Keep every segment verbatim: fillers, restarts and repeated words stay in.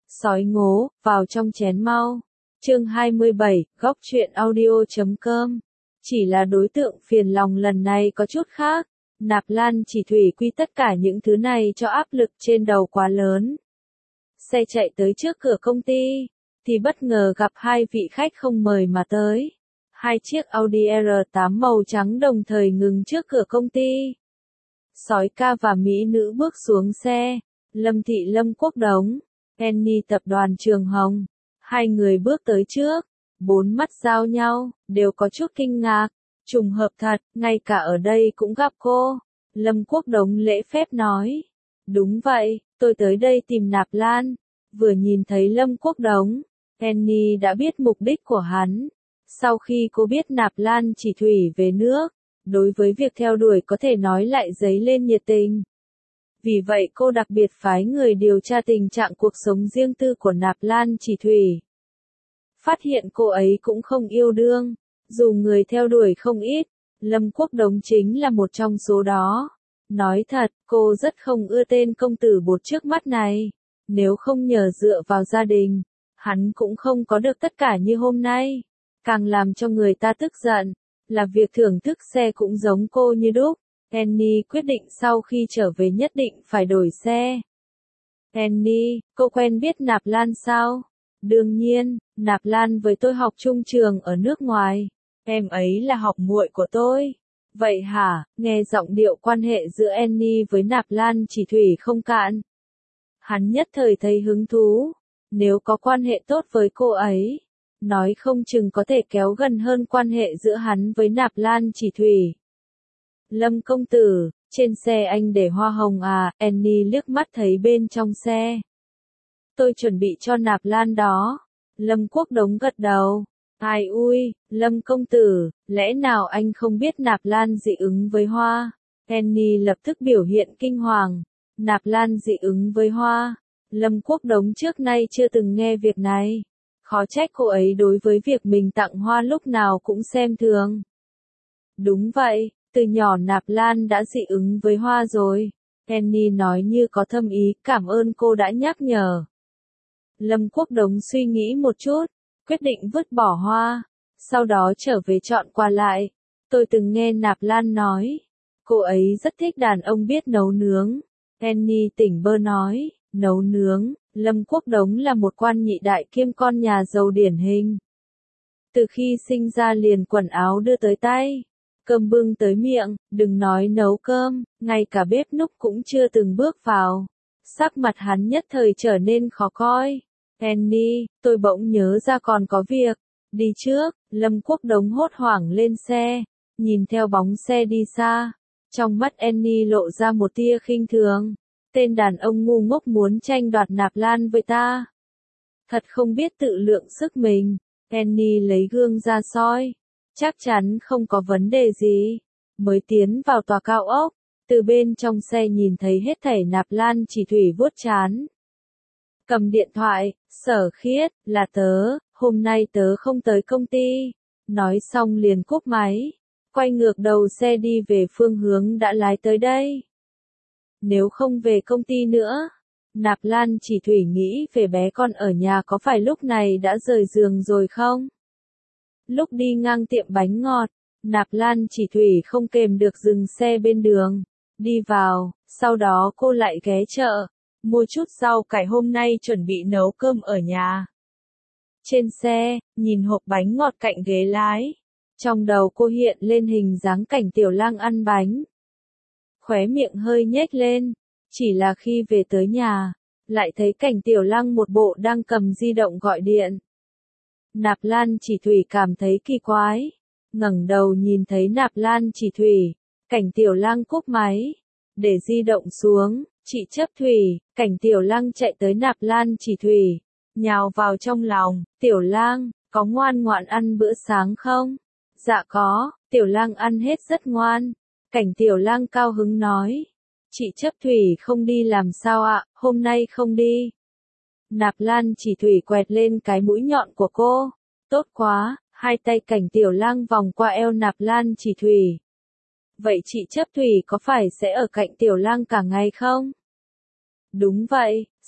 Sói ngố, vào trong chén mau. Chương hai mươi bảy, góc truyện audio chấm com. Chỉ là đối tượng phiền lòng lần này có chút khác. Nạp Lan Chỉ Thủy quy tất cả những thứ này cho áp lực trên đầu quá lớn. Xe chạy tới trước cửa công ty, thì bất ngờ gặp hai vị khách không mời mà tới. Hai chiếc Audi R tám màu trắng đồng thời ngừng trước cửa công ty. Sói ca và mỹ nữ bước xuống xe. Lâm Thị Lâm Quốc Đống, Penny tập đoàn Trường Hồng. Hai người bước tới trước, bốn mắt giao nhau, đều có chút kinh ngạc. Trùng hợp thật, ngay cả ở đây cũng gặp cô. Lâm Quốc Đống lễ phép nói. Đúng vậy, tôi tới đây tìm Nạp Lan. Vừa nhìn thấy Lâm Quốc Đống, Penny đã biết mục đích của hắn. Sau khi cô biết Nạp Lan Chỉ Thủy về nước, đối với việc theo đuổi có thể nói lại dấy lên nhiệt tình. Vì vậy cô đặc biệt phái người điều tra tình trạng cuộc sống riêng tư của Nạp Lan Chỉ Thủy. Phát hiện cô ấy cũng không yêu đương, dù người theo đuổi không ít, Lâm Quốc Đống chính là một trong số đó. Nói thật, cô rất không ưa tên công tử bột trước mắt này. Nếu không nhờ dựa vào gia đình, hắn cũng không có được tất cả như hôm nay. Càng làm cho người ta tức giận, là việc thưởng thức xe cũng giống cô như đúc. Penny quyết định sau khi trở về nhất định phải đổi xe. Penny, cô quen biết Nạp Lan sao? Đương nhiên, Nạp Lan với tôi học chung trường ở nước ngoài. Em ấy là học muội của tôi. Vậy hả? Nghe giọng điệu quan hệ giữa Annie với Nạp Lan Chỉ Thủy không cạn. Hắn nhất thời thấy hứng thú. Nếu có quan hệ tốt với cô ấy, nói không chừng có thể kéo gần hơn quan hệ giữa hắn với Nạp Lan Chỉ Thủy. Lâm công tử, trên xe anh để hoa hồng à? Annie liếc mắt thấy bên trong xe. Tôi chuẩn bị cho Nạp Lan đó. Lâm Quốc Đống gật đầu. Ai ui, Lâm công tử, lẽ nào anh không biết Nạp Lan dị ứng với hoa? Annie lập tức biểu hiện kinh hoàng. Nạp Lan dị ứng với hoa. Lâm Quốc Đống trước nay chưa từng nghe việc này. Khó trách cô ấy đối với việc mình tặng hoa lúc nào cũng xem thường. Đúng vậy, từ nhỏ Nạp Lan đã dị ứng với hoa rồi. Penny nói như có thâm ý, cảm ơn cô đã nhắc nhở. Lâm Quốc Đống suy nghĩ một chút, quyết định vứt bỏ hoa, sau đó trở về chọn quà lại. Tôi từng nghe Nạp Lan nói, cô ấy rất thích đàn ông biết nấu nướng. Penny tỉnh bơ nói, nấu nướng. Lâm Quốc Đống là một quan nhị đại kiêm con nhà giàu điển hình. Từ khi sinh ra liền quần áo đưa tới tay, cơm bưng tới miệng, đừng nói nấu cơm, ngay cả bếp núc cũng chưa từng bước vào. Sắc mặt hắn nhất thời trở nên khó coi. Penny, tôi bỗng nhớ ra còn có việc. Đi trước. Lâm Quốc Đống hốt hoảng lên xe, nhìn theo bóng xe đi xa. Trong mắt Annie lộ ra một tia khinh thường. Tên đàn ông ngu ngốc muốn tranh đoạt Nạp Lan với ta. Thật không biết tự lượng sức mình. Penny lấy gương ra soi. Chắc chắn không có vấn đề gì. Mới tiến vào tòa cao ốc, từ bên trong xe nhìn thấy hết thảy Nạp Lan Chỉ Thủy vuốt trán. Cầm điện thoại, Sở Khiết, là tớ, hôm nay tớ không tới công ty. Nói xong liền cúp máy. Quay ngược đầu xe đi về phương hướng đã lái tới đây. Nếu không về công ty nữa, Nạp Lan Chỉ Thủy nghĩ về bé con ở nhà có phải lúc này đã rời giường rồi không? Lúc đi ngang tiệm bánh ngọt, Nạp Lan Chỉ Thủy không kềm được dừng xe bên đường, đi vào, sau đó cô lại ghé chợ, mua chút rau cải hôm nay chuẩn bị nấu cơm ở nhà. Trên xe, nhìn hộp bánh ngọt cạnh ghế lái, trong đầu cô hiện lên hình dáng Cảnh Tiểu Lang ăn bánh. Khóe miệng hơi nhếch lên, chỉ là khi về tới nhà, lại thấy Cảnh Tiểu Lang một bộ đang cầm di động gọi điện. Nạp Lan Chỉ Thủy cảm thấy kỳ quái, ngẩng đầu nhìn thấy Nạp Lan Chỉ Thủy, Cảnh Tiểu Lang cúp máy, để di động xuống, chị Chấp Thủy. Cảnh Tiểu Lang chạy tới Nạp Lan Chỉ Thủy, nhào vào trong lòng. Tiểu Lang, có ngoan ngoãn ăn bữa sáng không? Dạ có, Tiểu Lang ăn hết rất ngoan. Cảnh Tiểu Lang cao hứng nói. Chị Chấp Thủy không đi làm sao ạ? Hôm nay không đi. Nạp Lan Chỉ Thủy quẹt lên cái mũi nhọn của cô. Tốt quá. Hai tay Cảnh Tiểu Lang vòng qua eo Nạp Lan Chỉ Thủy. Vậy chị Chấp Thủy có phải sẽ ở cạnh Tiểu Lang cả ngày không? Đúng vậy,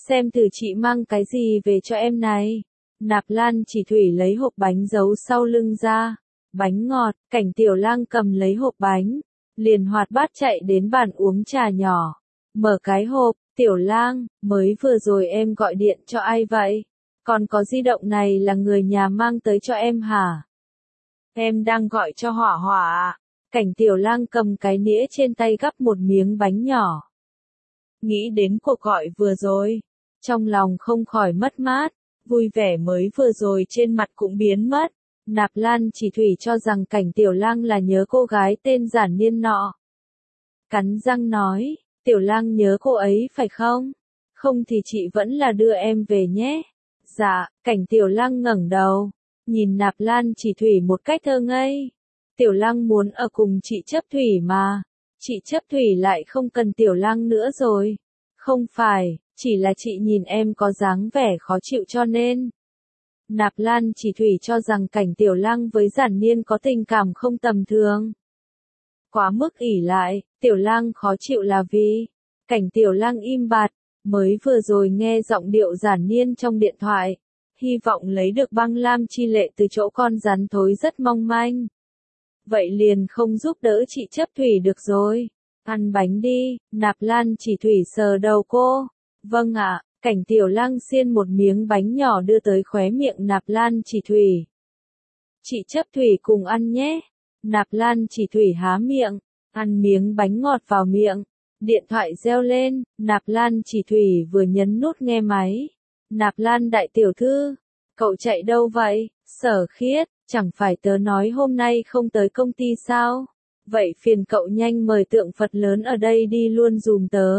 xem thử chị mang cái gì về cho em này. Nạp Lan Chỉ Thủy lấy hộp bánh giấu sau lưng ra. Bánh ngọt, Cảnh Tiểu Lang cầm lấy hộp bánh, liền hoạt bát chạy đến bàn uống trà nhỏ. Mở cái hộp, Tiểu Lang, mới vừa rồi em gọi điện cho ai vậy? Còn có di động này là người nhà mang tới cho em hả? Em đang gọi cho Hỏa Hỏa. Cảnh Tiểu Lang cầm cái nĩa trên tay gắp một miếng bánh nhỏ. Nghĩ đến cuộc gọi vừa rồi, trong lòng không khỏi mất mát, vui vẻ mới vừa rồi trên mặt cũng biến mất. Nạp Lan Chỉ Thủy cho rằng Cảnh Tiểu Lang là nhớ cô gái tên Giản Niên nọ. Cắn răng nói, Tiểu Lang nhớ cô ấy phải không? Không thì chị vẫn là đưa em về nhé. Dạ, Cảnh Tiểu Lang ngẩng đầu, nhìn Nạp Lan Chỉ Thủy một cách thơ ngây. Tiểu Lang muốn ở cùng chị Chấp Thủy mà. Chị Chấp Thủy lại không cần Tiểu Lang nữa rồi. Không phải, chỉ là chị nhìn em có dáng vẻ khó chịu cho nên. Nạp Lan Chỉ Thủy cho rằng Cảnh Tiểu Lang với Giản Niên có tình cảm không tầm thường. Quá mức ỷ lại, Tiểu Lang khó chịu là vì Cảnh Tiểu Lang im bặt, mới vừa rồi nghe giọng điệu Giản Niên trong điện thoại, hy vọng lấy được băng lam chi lệ từ chỗ con rắn thối rất mong manh. Vậy liền không giúp đỡ chị Chấp Thủy được rồi. Ăn bánh đi, Nạp Lan Chỉ Thủy sờ đầu cô. Vâng ạ. Cảnh Tiểu Lang xiên một miếng bánh nhỏ đưa tới khóe miệng Nạp Lan Chỉ Thủy. Chị Chấp Thủy cùng ăn nhé. Nạp Lan Chỉ Thủy há miệng, ăn miếng bánh ngọt vào miệng. Điện thoại reo lên, Nạp Lan Chỉ Thủy vừa nhấn nút nghe máy. Nạp Lan đại tiểu thư, cậu chạy đâu vậy? Sở Khiết, chẳng phải tớ nói hôm nay không tới công ty sao? Vậy phiền cậu nhanh mời tượng Phật lớn ở đây đi luôn dùm tớ.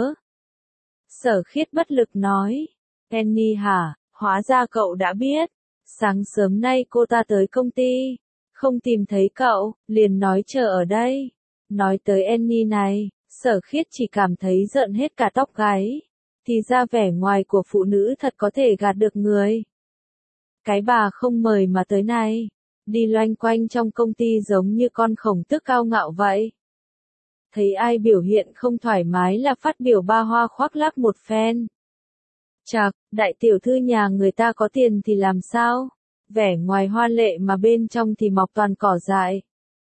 Sở Khiết bất lực nói. Annie hả, hóa ra cậu đã biết. Sáng sớm nay cô ta tới công ty, không tìm thấy cậu, liền nói chờ ở đây. Nói tới Annie này, Sở Khiết chỉ cảm thấy rợn hết cả tóc gáy. Thì ra vẻ ngoài của phụ nữ thật có thể gạt được người. Cái bà không mời mà tới này, đi loanh quanh trong công ty giống như con khổng tước cao ngạo vậy. Thấy ai biểu hiện không thoải mái là phát biểu ba hoa khoác lác một phen. Chạc, đại tiểu thư nhà người ta có tiền thì làm sao? Vẻ ngoài hoa lệ mà bên trong thì mọc toàn cỏ dại.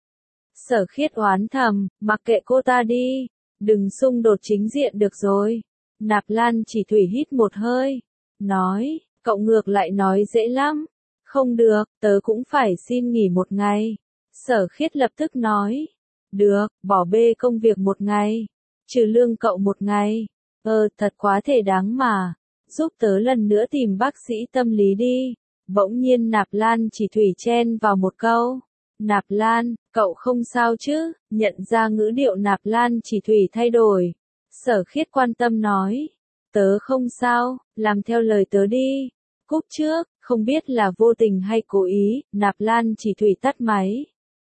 Sở Khiết oán thầm, mặc kệ cô ta đi, đừng xung đột chính diện được rồi. Nạp Lan Chỉ Thủy hít một hơi, nói, cậu ngược lại nói dễ lắm. Không được, tớ cũng phải xin nghỉ một ngày. Sở Khiết lập tức nói, được, bỏ bê công việc một ngày, trừ lương cậu một ngày. Ờ, thật quá thể đáng mà. Giúp tớ lần nữa tìm bác sĩ tâm lý đi. Bỗng nhiên Nạp Lan Chỉ Thủy chen vào một câu. Nạp Lan, cậu không sao chứ? Nhận ra ngữ điệu Nạp Lan Chỉ Thủy thay đổi. Sở Khiết quan tâm nói. Tớ không sao, làm theo lời tớ đi. Cúp trước, không biết là vô tình hay cố ý, Nạp Lan Chỉ Thủy tắt máy.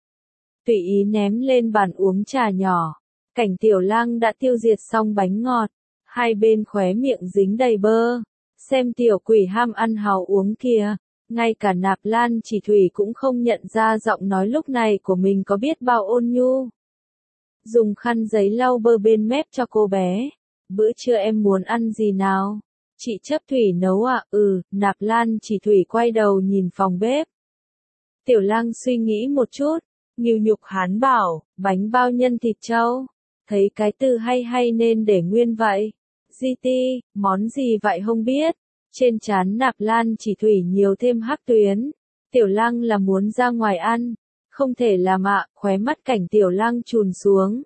Tùy ý ném lên bàn uống trà nhỏ. Cảnh Tiểu Lang đã tiêu diệt xong bánh ngọt. Hai bên khóe miệng dính đầy bơ. Xem tiểu quỷ ham ăn hào uống kìa. Ngay cả Nạp Lan Chỉ Thủy cũng không nhận ra giọng nói lúc này của mình có biết bao ôn nhu. Dùng khăn giấy lau bơ bên mép cho cô bé. Bữa trưa em muốn ăn gì nào? Chị Chấp Thủy nấu à? Ừ, Nạp Lan Chỉ Thủy quay đầu nhìn phòng bếp. Tiểu Lang suy nghĩ một chút. Nghiêu nhục hán bảo, bánh bao nhân thịt trâu. Thấy cái từ hay hay nên để nguyên vậy. Di ti, món gì vậy không biết. Trên trán Nạp Lan Chỉ Thủy nhiều thêm hắc tuyến. Tiểu Lang là muốn ra ngoài ăn. Không thể làm ạ, khóe mắt Cảnh Tiểu Lang trùn xuống.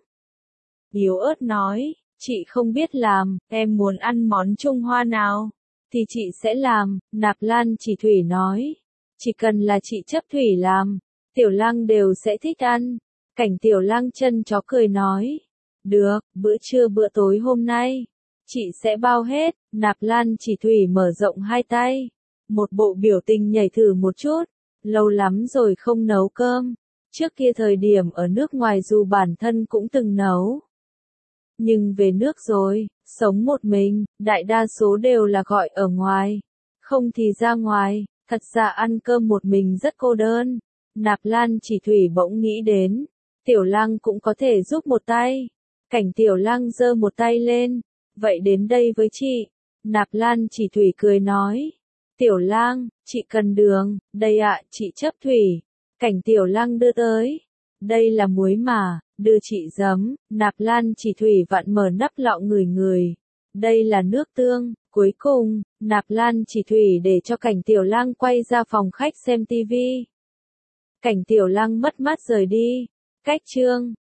Yếu ớt nói, chị không biết làm, em muốn ăn món Trung Hoa nào? Thì chị sẽ làm, Nạp Lan Chỉ Thủy nói. Chỉ cần là chị Chấp Thủy làm, Tiểu Lang đều sẽ thích ăn. Cảnh Tiểu Lang chân chó cười nói. Được, bữa trưa bữa tối hôm nay, chị sẽ bao hết. Nạp Lan Chỉ Thủy mở rộng hai tay. Một bộ biểu tình nhảy thử một chút. Lâu lắm rồi không nấu cơm. Trước kia thời điểm ở nước ngoài dù bản thân cũng từng nấu. Nhưng về nước rồi, sống một mình, đại đa số đều là gọi ở ngoài. Không thì ra ngoài, thật ra ăn cơm một mình rất cô đơn. Nạp Lan Chỉ Thủy bỗng nghĩ đến. Tiểu Lang cũng có thể giúp một tay. Cảnh Tiểu Lang giơ một tay lên. Vậy đến đây với chị. Nạp Lan Chỉ Thủy cười nói. Tiểu lang, chị cần đường, đây ạ, chị chấp thủy. Cảnh Tiểu lang đưa tới. Đây là muối mà, đưa chị giấm. Nạp Lan Chỉ Thủy vặn mở nắp lọ ngửi ngửi. Đây là nước tương. Cuối cùng, Nạp Lan Chỉ Thủy để cho Cảnh Tiểu lang quay ra phòng khách xem tivi. Cảnh Tiểu lang mất mát rời đi. Cách chương